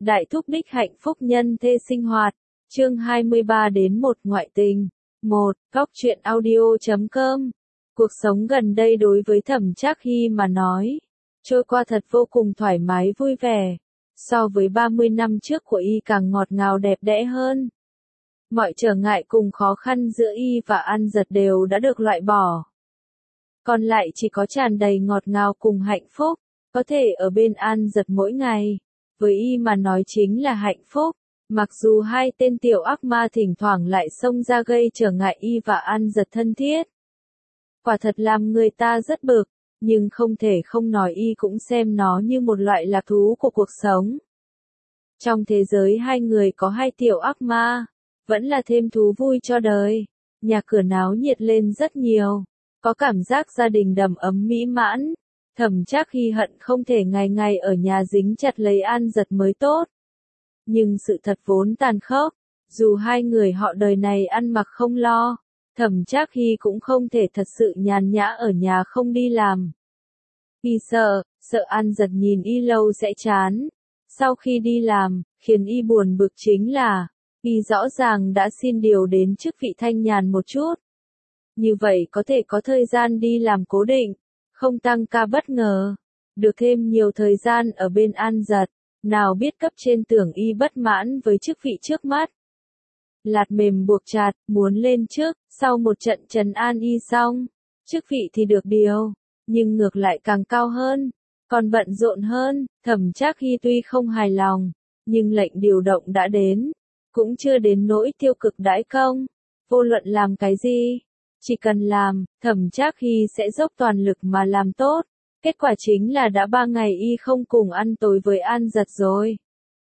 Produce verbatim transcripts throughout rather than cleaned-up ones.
Đại thúc đích hạnh phúc nhân thê sinh hoạt. Chương hai mươi ba đến một ngoại tình. một. Góc truyện audio chấm com. Cuộc sống gần đây đối với Thẩm Trác Hy mà nói, trôi qua thật vô cùng thoải mái vui vẻ. So với ba mươi năm trước của y càng ngọt ngào đẹp đẽ hơn. Mọi trở ngại cùng khó khăn giữa y và An Dật đều đã được loại bỏ. Còn lại chỉ có tràn đầy ngọt ngào cùng hạnh phúc, có thể ở bên An Dật mỗi ngày. Với y mà nói chính là hạnh phúc, mặc dù hai tên tiểu ác ma thỉnh thoảng lại xông ra gây trở ngại y và An Dật thân thiết. Quả thật làm người ta rất bực, nhưng không thể không nói y cũng xem nó như một loại lạc thú của cuộc sống. Trong thế giới hai người có hai tiểu ác ma, vẫn là thêm thú vui cho đời. Nhà cửa náo nhiệt lên rất nhiều, có cảm giác gia đình đầm ấm mỹ mãn. Thẩm Trác Hy hận không thể ngày ngày ở nhà dính chặt lấy An Dật mới tốt. Nhưng sự thật vốn tàn khốc, dù hai người họ đời này ăn mặc không lo, Thẩm Trác Hy cũng không thể thật sự nhàn nhã ở nhà không đi làm. Y sợ, sợ An Dật nhìn y lâu sẽ chán. Sau khi đi làm, khiến y buồn bực chính là, y rõ ràng đã xin điều đến chức vị thanh nhàn một chút. Như vậy có thể có thời gian đi làm cố định, không tăng ca bất ngờ, được thêm nhiều thời gian ở bên An Dật. Nào biết cấp trên tưởng y bất mãn với chức vị trước mắt. Lạt mềm buộc chặt, muốn lên chức, sau một trận trấn an y xong, chức vị thì được điều, nhưng ngược lại càng cao hơn, còn bận rộn hơn. Thẩm Trác Hy tuy không hài lòng, nhưng lệnh điều động đã đến, cũng chưa đến nỗi tiêu cực đãi công. Vô luận làm cái gì, chỉ cần làm, Thẩm Trác Hy sẽ dốc toàn lực mà làm tốt. Kết quả chính là đã ba ngày y không cùng ăn tối với An Dật rồi.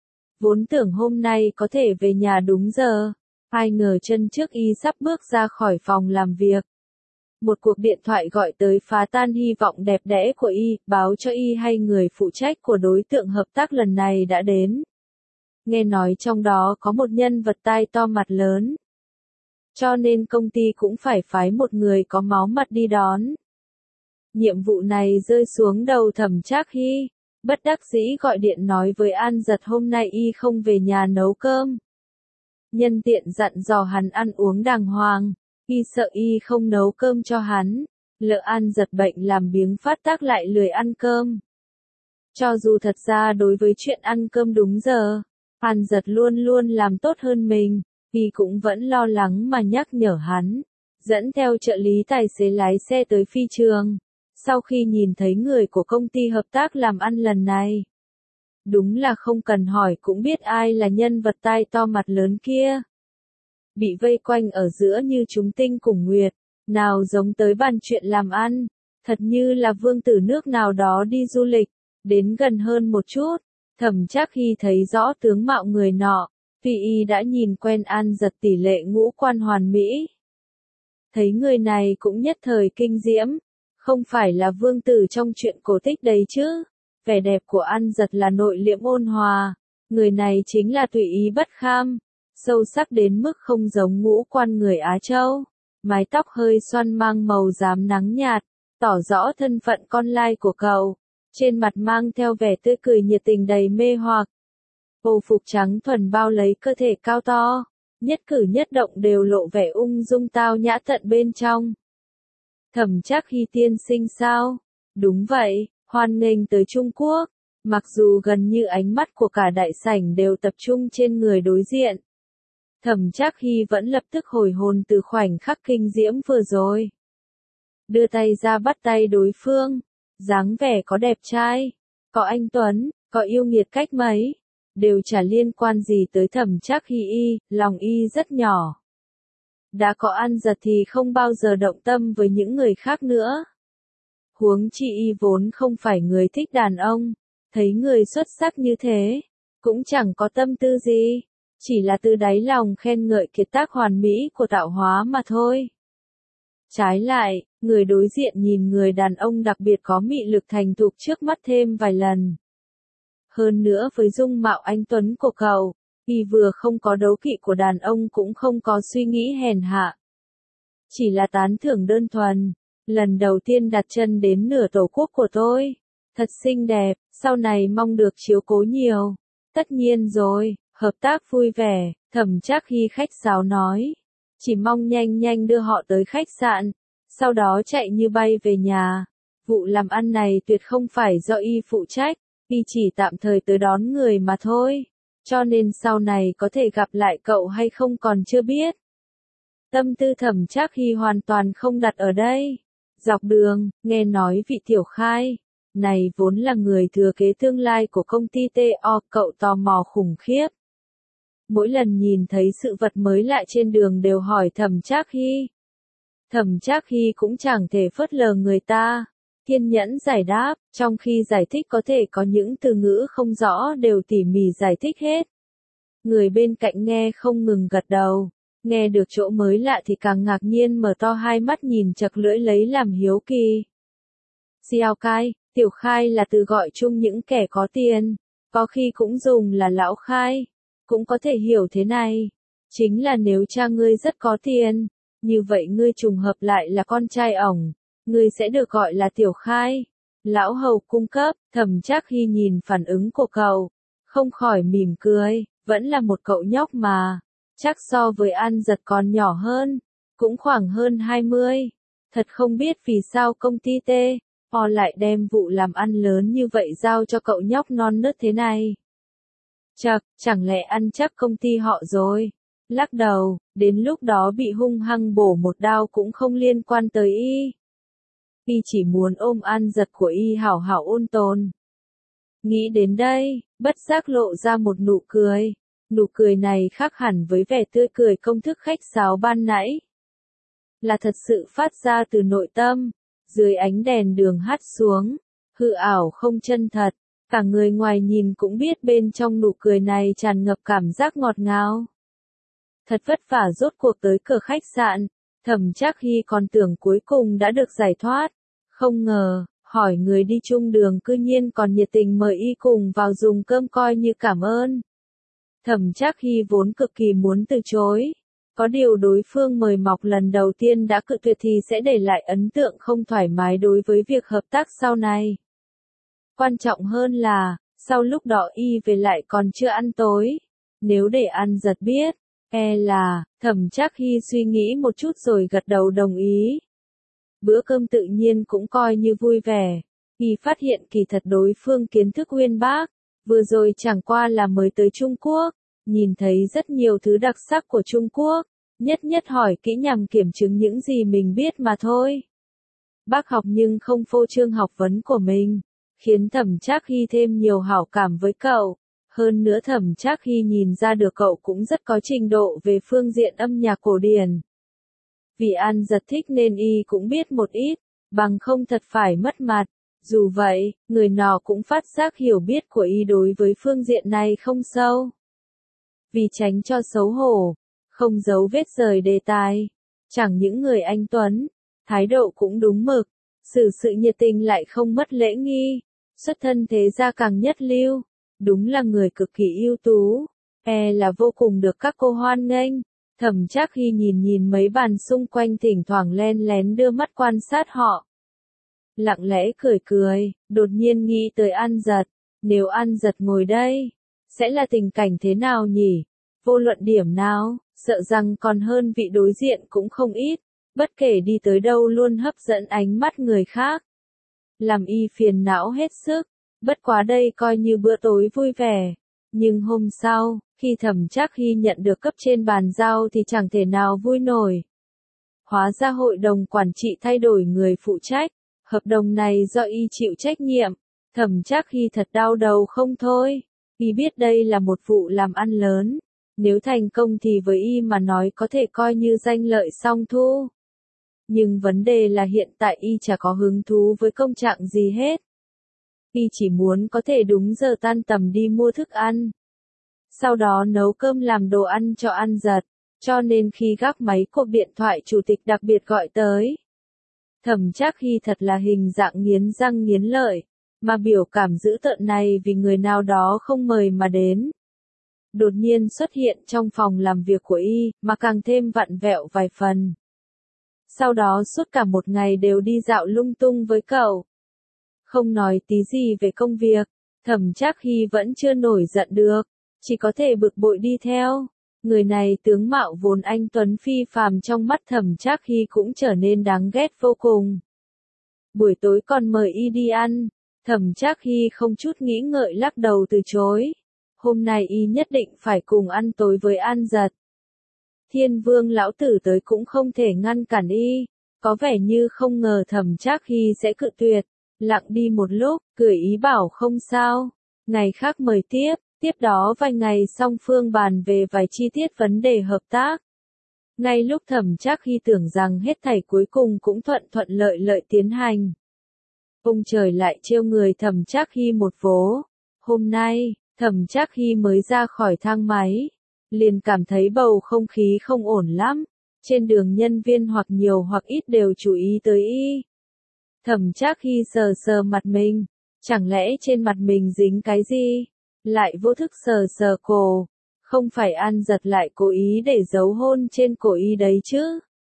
Vốn tưởng hôm nay có thể về nhà đúng giờ, ai ngờ chân trước y sắp bước ra khỏi phòng làm việc. Một cuộc điện thoại gọi tới phá tan hy vọng đẹp đẽ của y, báo cho y hay người phụ trách của đối tượng hợp tác lần này đã đến. Nghe nói trong đó có một nhân vật tai to mặt lớn. Cho nên công ty cũng phải phái một người có máu mặt đi đón. Nhiệm vụ này rơi xuống đầu Thẩm Trác Hy, bất đắc dĩ gọi điện nói với An Dật hôm nay y không về nhà nấu cơm. Nhân tiện dặn dò hắn ăn uống đàng hoàng, y sợ y không nấu cơm cho hắn, lỡ An Dật bệnh làm biếng phát tác lại lười ăn cơm. Cho dù thật ra đối với chuyện ăn cơm đúng giờ, An Dật luôn luôn làm tốt hơn mình, y cũng vẫn lo lắng mà nhắc nhở hắn, dẫn theo trợ lý tài xế lái xe tới phi trường. Sau khi nhìn thấy người của công ty hợp tác làm ăn lần này, đúng là không cần hỏi cũng biết ai là nhân vật tai to mặt lớn kia. Bị vây quanh ở giữa như chúng tinh cùng nguyệt, nào giống tới bàn chuyện làm ăn, thật như là vương tử nước nào đó đi du lịch. Đến gần hơn một chút, Thẩm Trác Hy thấy rõ tướng mạo người nọ, vì y đã nhìn quen An Dật tỷ lệ ngũ quan hoàn mỹ. Thấy người này cũng nhất thời kinh diễm. Không phải là vương tử trong chuyện cổ tích đấy chứ. Vẻ đẹp của An Dật là nội liễm ôn hòa. Người này chính là tùy ý bất kham. Sâu sắc đến mức không giống ngũ quan người Á Châu. Mái tóc hơi xoăn mang màu rám nắng nhạt, tỏ rõ thân phận con lai của cậu. Trên mặt mang theo vẻ tươi cười nhiệt tình đầy mê hoặc. Âu phục trắng thuần bao lấy cơ thể cao to. Nhất cử nhất động đều lộ vẻ ung dung tao nhã tận bên trong. Thẩm Trác Hy tiên sinh sao? Đúng vậy, hoan nghênh tới Trung Quốc. Mặc dù gần như ánh mắt của cả đại sảnh đều tập trung trên người đối diện. Thẩm Trác Hy vẫn lập tức hồi hồn từ khoảnh khắc kinh diễm vừa rồi. Đưa tay ra bắt tay đối phương. Dáng vẻ có đẹp trai, có anh tuấn, có yêu nghiệt cách mấy. Đều chả liên quan gì tới Thẩm Trác Hy y, lòng y rất nhỏ. Đã có An Dật thì không bao giờ động tâm với những người khác nữa. Huống chi y vốn không phải người thích đàn ông, thấy người xuất sắc như thế, cũng chẳng có tâm tư gì, chỉ là từ đáy lòng khen ngợi kiệt tác hoàn mỹ của tạo hóa mà thôi. Trái lại, người đối diện nhìn người đàn ông đặc biệt có mị lực thành thục trước mắt thêm vài lần. Hơn nữa với dung mạo anh tuấn của cậu, y vừa không có đố kỵ của đàn ông cũng không có suy nghĩ hèn hạ. Chỉ là tán thưởng đơn thuần, lần đầu tiên đặt chân đến nửa tổ quốc của tôi. Thật xinh đẹp, sau này mong được chiếu cố nhiều. Tất nhiên rồi, hợp tác vui vẻ, Thẩm Trác Hy khách sáo nói. Chỉ mong nhanh nhanh đưa họ tới khách sạn, sau đó chạy như bay về nhà. Vụ làm ăn này tuyệt không phải do y phụ trách, y chỉ tạm thời tới đón người mà thôi. Cho nên sau này có thể gặp lại cậu hay không còn chưa biết. Tâm tư Thẩm Trác Hy hoàn toàn không đặt ở đây. Dọc đường, nghe nói vị tiểu khai này vốn là người thừa kế tương lai của công ty tê o, cậu tò mò khủng khiếp. Mỗi lần nhìn thấy sự vật mới lạ trên đường đều hỏi Thẩm Trác Hy. Thẩm Trác Hy cũng chẳng thể phớt lờ người ta, kiên nhẫn giải đáp, trong khi giải thích có thể có những từ ngữ không rõ đều tỉ mỉ giải thích hết. Người bên cạnh nghe không ngừng gật đầu, nghe được chỗ mới lạ thì càng ngạc nhiên mở to hai mắt nhìn chật lưỡi lấy làm hiếu kỳ. Xiao Khai, tiểu khai là từ gọi chung những kẻ có tiền, có khi cũng dùng là lão khai, cũng có thể hiểu thế này. Chính là nếu cha ngươi rất có tiền, như vậy ngươi trùng hợp lại là con trai ổng, ngươi sẽ được gọi là tiểu khai. Lão hầu cung cấp, Thẩm Trác Hy nhìn phản ứng của cậu, không khỏi mỉm cười, vẫn là một cậu nhóc mà, chắc so với An Giật còn nhỏ hơn, cũng khoảng hơn hai mươi. Thật không biết vì sao công ty T O lại đem vụ làm ăn lớn như vậy giao cho cậu nhóc non nớt thế này. Chậc, chẳng lẽ ăn chắc công ty họ rồi? Lắc đầu, đến lúc đó bị hung hăng bổ một đao cũng không liên quan tới y. Y chỉ muốn ôm An Giật của y hảo hảo ôn tồn. Nghĩ đến đây, bất giác lộ ra một nụ cười. Nụ cười này khác hẳn với vẻ tươi cười công thức khách sáo ban nãy. Là thật sự phát ra từ nội tâm, dưới ánh đèn đường hắt xuống, hư ảo không chân thật. Cả người ngoài nhìn cũng biết bên trong nụ cười này tràn ngập cảm giác ngọt ngào. Thật vất vả rốt cuộc tới cửa khách sạn, Thẩm Trác Hy còn tưởng cuối cùng đã được giải thoát. Không ngờ, hỏi người đi chung đường cư nhiên còn nhiệt tình mời y cùng vào dùng cơm coi như cảm ơn. Thẩm Trác Hy vốn cực kỳ muốn từ chối. Có điều đối phương mời mọc lần đầu tiên đã cự tuyệt thì sẽ để lại ấn tượng không thoải mái đối với việc hợp tác sau này. Quan trọng hơn là, sau lúc đó y về lại còn chưa ăn tối. Nếu để An Giật biết, e là, Thẩm Trác Hy suy nghĩ một chút rồi gật đầu đồng ý. Bữa cơm tự nhiên cũng coi như vui vẻ. Y phát hiện kỳ thật đối phương kiến thức uyên bác, vừa rồi chẳng qua là mới tới Trung Quốc, nhìn thấy rất nhiều thứ đặc sắc của Trung Quốc, nhất nhất hỏi kỹ nhằm kiểm chứng những gì mình biết mà thôi. Bác học nhưng không phô trương học vấn của mình, khiến Thẩm Trác Hy thêm nhiều hảo cảm với cậu. Hơn nữa Thẩm Trác Hy nhìn ra được cậu cũng rất có trình độ về phương diện âm nhạc cổ điển. Vì An Giật thích nên y cũng biết một ít, bằng không thật phải mất mặt. Dù vậy, người nọ cũng phát giác hiểu biết của y đối với phương diện này không sâu. Vì tránh cho xấu hổ, không giấu vết rời đề tài. Chẳng những người anh tuấn, thái độ cũng đúng mực, xử sự nhiệt tình lại không mất lễ nghi, xuất thân thế gia càng nhất lưu, đúng là người cực kỳ ưu tú, e là vô cùng được các cô hoan nghênh. Thẩm Trác Hy nhìn nhìn mấy bàn xung quanh thỉnh thoảng len lén đưa mắt quan sát họ. Lặng lẽ cười cười, đột nhiên nghĩ tới An Giật, nếu An Giật ngồi đây, sẽ là tình cảnh thế nào nhỉ? Vô luận điểm nào, sợ rằng còn hơn vị đối diện cũng không ít, bất kể đi tới đâu luôn hấp dẫn ánh mắt người khác. Làm y phiền não hết sức, bất quá đây coi như bữa tối vui vẻ. Nhưng hôm sau, khi Thẩm Trác Hy nhận được cấp trên bàn giao thì chẳng thể nào vui nổi. Hóa ra hội đồng quản trị thay đổi người phụ trách, hợp đồng này do y chịu trách nhiệm. Thẩm Trác Hy thật đau đầu không thôi, y biết đây là một vụ làm ăn lớn, nếu thành công thì với y mà nói có thể coi như danh lợi song thu. Nhưng vấn đề là hiện tại y chả có hứng thú với công trạng gì hết. Y chỉ muốn có thể đúng giờ tan tầm đi mua thức ăn, sau đó nấu cơm làm đồ ăn cho An Giật, cho nên khi gác máy cuộc điện thoại chủ tịch đặc biệt gọi tới. Thẩm Trác Hy thật là hình dạng nghiến răng nghiến lợi, mà biểu cảm dữ tợn này vì người nào đó không mời mà đến. Đột nhiên xuất hiện trong phòng làm việc của y, mà càng thêm vặn vẹo vài phần. Sau đó suốt cả một ngày đều đi dạo lung tung với cậu. Không nói tí gì về công việc, Thẩm Trác Hy vẫn chưa nổi giận được, chỉ có thể bực bội đi theo. Người này tướng mạo vốn anh tuấn phi phàm, trong mắt Thẩm Trác Hy cũng trở nên đáng ghét vô cùng. Buổi tối còn mời y đi ăn, Thẩm Trác Hy không chút nghĩ ngợi lắc đầu từ chối. Hôm nay y nhất định phải cùng ăn tối với An Dật. Thiên Vương lão tử tới cũng không thể ngăn cản y, có vẻ như không ngờ Thẩm Trác Hy sẽ cự tuyệt, lặng đi một lúc, cười ý bảo không sao, ngày khác mời tiếp. Tiếp đó vài ngày song phương bàn về vài chi tiết vấn đề hợp tác. Ngay lúc Thẩm Trác Hy tưởng rằng hết thảy cuối cùng cũng thuận thuận lợi lợi tiến hành, ông trời lại trêu người Thẩm Trác Hy một vố. Hôm nay, Thẩm Trác Hy mới ra khỏi thang máy, liền cảm thấy bầu không khí không ổn lắm. Trên đường nhân viên hoặc nhiều hoặc ít đều chú ý tới y. Thẩm Trác Hy sờ sờ mặt mình, chẳng lẽ trên mặt mình dính cái gì? Lại vô thức sờ sờ cổ, không phải An Dật lại cố ý để dấu hôn trên cổ y đấy chứ?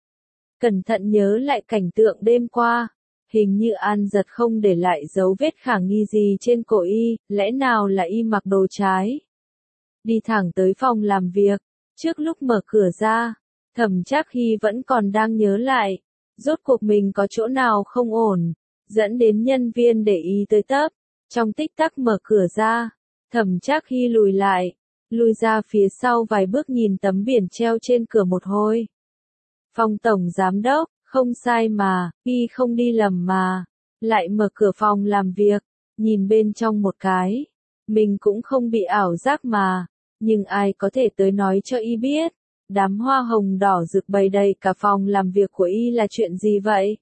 Cẩn thận nhớ lại cảnh tượng đêm qua, hình như An Dật không để lại dấu vết khả nghi gì trên cổ y, lẽ nào là y mặc đồ trái? Đi thẳng tới phòng làm việc, trước lúc mở cửa ra, Thẩm Trác Hy vẫn còn đang nhớ lại, rốt cuộc mình có chỗ nào không ổn, dẫn đến nhân viên để ý tới tấp. Trong tích tắc mở cửa ra, Thẩm Trác Hy lùi lại, lùi ra phía sau vài bước nhìn tấm biển treo trên cửa một hồi. Phòng tổng giám đốc, không sai mà, y không đi lầm mà. Lại mở cửa phòng làm việc, nhìn bên trong một cái. Mình cũng không bị ảo giác mà, nhưng ai có thể tới nói cho y biết. Đám hoa hồng đỏ rực bày đầy cả phòng làm việc của y là chuyện gì vậy?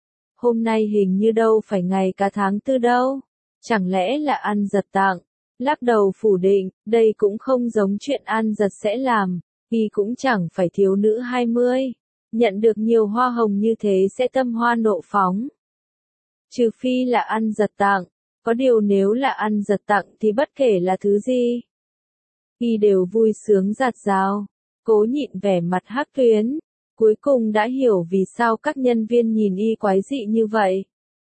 Hôm nay hình như đâu phải ngày cả tháng tư đâu. Chẳng lẽ là An Dật tặng? Lắc đầu phủ định, đây cũng không giống chuyện An Dật sẽ làm, y cũng chẳng phải thiếu nữ hai mươi. Nhận được nhiều hoa hồng như thế sẽ tâm hoa nộ phóng. Trừ phi là An Dật tặng, có điều nếu là An Dật tặng thì bất kể là thứ gì, y đều vui sướng rạt rào. Cố nhịn vẻ mặt hắc tuyến, cuối cùng đã hiểu vì sao các nhân viên nhìn y quái dị như vậy.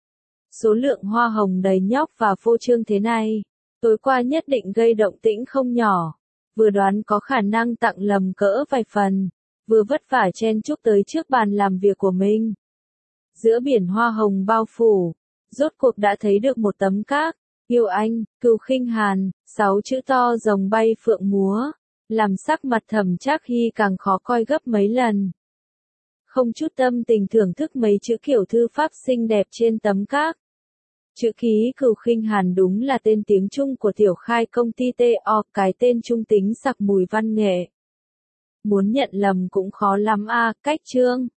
Số lượng hoa hồng đầy nhóc và phô trương thế này, tối qua nhất định gây động tĩnh không nhỏ, vừa đoán có khả năng tặng lầm cỡ vài phần, vừa vất vả chen chúc tới trước bàn làm việc của mình. Giữa biển hoa hồng bao phủ, rốt cuộc đã thấy được một tấm các, yêu anh, Cửu Khinh Hàn, sáu chữ to rồng bay phượng múa, làm sắc mặt Thẩm Trác Hy càng khó coi gấp mấy lần. Không chút tâm tình thưởng thức mấy chữ kiểu thư pháp xinh đẹp trên tấm các. Chữ ký Cửu Khinh Hàn đúng là tên tiếng Trung của tiểu khai công ty tê o, cái tên trung tính sặc mùi văn nghệ. Muốn nhận lầm cũng khó lắm a, cách chương.